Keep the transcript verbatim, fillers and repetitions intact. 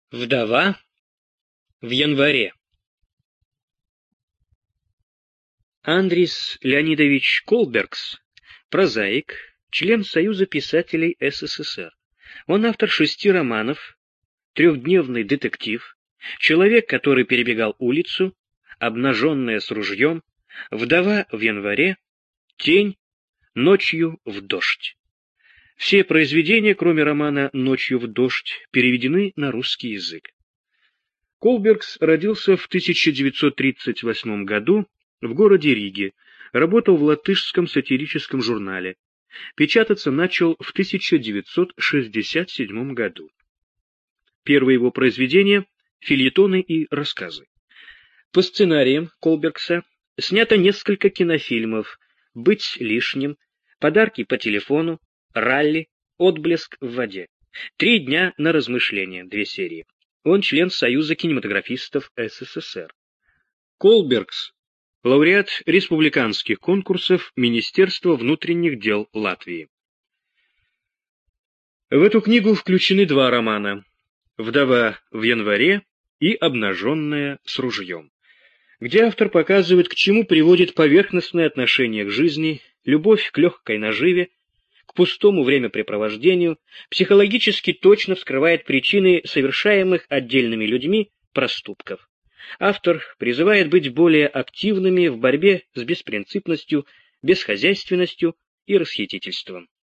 Вдова в январе. Андрис Леонидович Колбергс — прозаик, член Союза писателей СССР. Он автор шести романов, трехдневный детектив, человек, который перебегал улицу, обнаженная с ружьем, вдова в январе, тень, ночью в дождь. Все произведения, кроме романа «Ночью в дождь», переведены на русский язык. Колбергс родился в тысяча девятьсот тридцать восьмом году в городе Риге, работал в латышском сатирическом журнале. Печататься начал в тысяча девятьсот шестьдесят седьмом году. Первые его произведения — фельетоны и рассказы. По сценариям Колбергса снято несколько кинофильмов: «Быть лишним», «Подарки по телефону», «Ралли», «Отблеск в воде», «Три дня на размышление», две серии. Он член Союза кинематографистов СССР. Колбергс — лауреат республиканских конкурсов Министерства внутренних дел Латвии. В эту книгу включены два романа: «Вдова в январе» и «Обнаженная с ружьем», где автор показывает, к чему приводит поверхностное отношение к жизни, любовь к легкой наживе, к пустому времяпрепровождению, психологически точно вскрывает причины совершаемых отдельными людьми проступков. Автор призывает быть более активными в борьбе с беспринципностью, бесхозяйственностью и расхитительством.